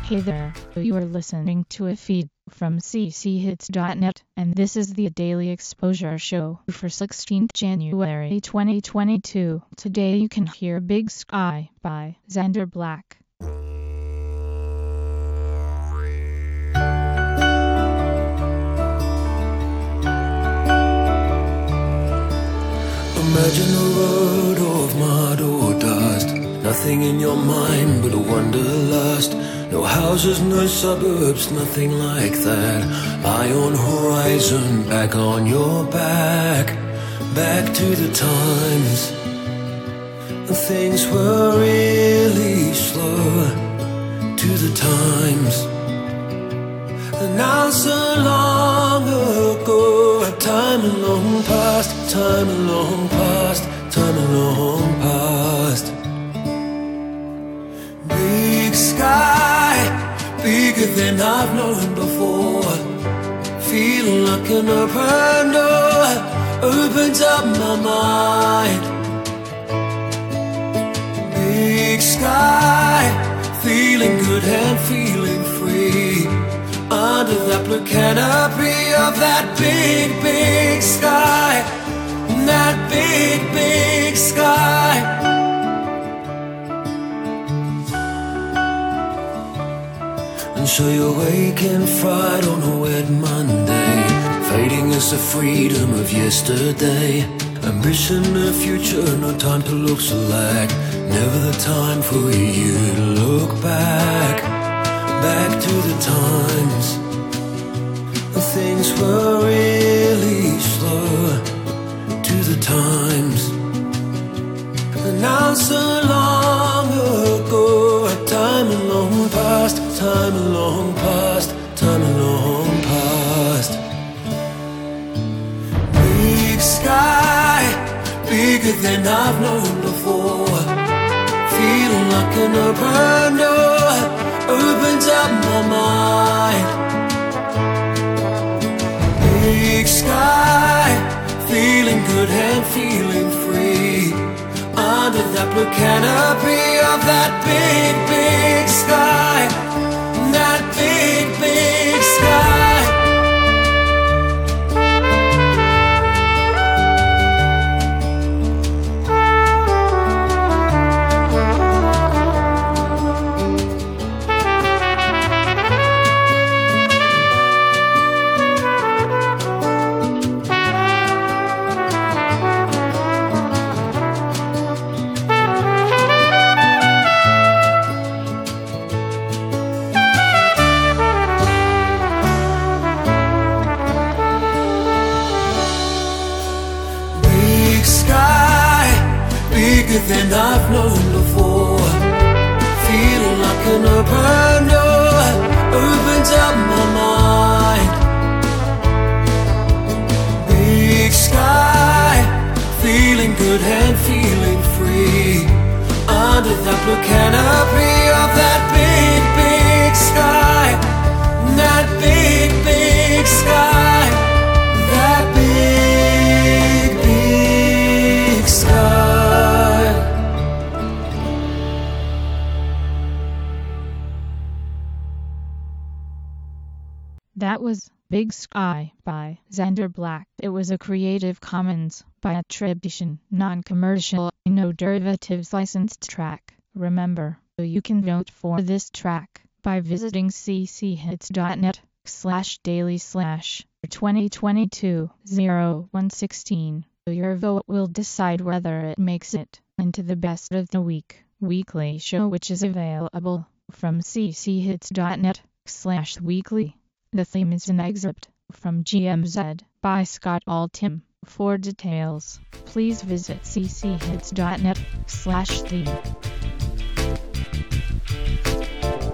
Hey there, you are listening to a feed from cchits.net, and this is the Daily Exposure Show for 16th January 2022. Today you can hear Big Sky by Xander Black. Imagine a world of mud or dust, nothing in your mind but a wanderlust. No houses, no suburbs, nothing like that. Eye on horizon, back on your back. Back to the times when things were really slow. To the times and now so long ago. Time long past, time long past, time long past. Big sky, bigger than I've known before. Feeling like an open door opens up my mind. Big sky, feeling good and feeling free under that blue canopy of that big, big sky. That big, big sky. And so you're waking fried on a wet Monday, fading as the freedom of yesterday. Ambition, the future, no time to look slack. Never the time for you to look back. Back to the times when things were really slow. To the times and now so long ago. Time long past, time long past, time long past. Big sky, bigger than I've known before. Feeling like an open door opens up my mind. Big sky, feeling good and feeling free under that blue canopy of that big, big sky. That big, big sky. Bigger than I've known before. Feeling like an open door opens up my mind. Big sky, feeling good and feeling free under that blue canopy of that big, big sky. That big, big sky. That big, big sky. That was Big Sky by Xander Black. It was a Creative Commons by attribution, non-commercial, no derivatives licensed track. Remember, you can vote for this track by visiting cchits.net/daily/2022-0116. Your vote will decide whether it makes it into the Best of the Week weekly show, which is available from cchits.net/weekly. The theme is an excerpt from GMZ by Scott Altham. For details, please visit cchits.net/theme.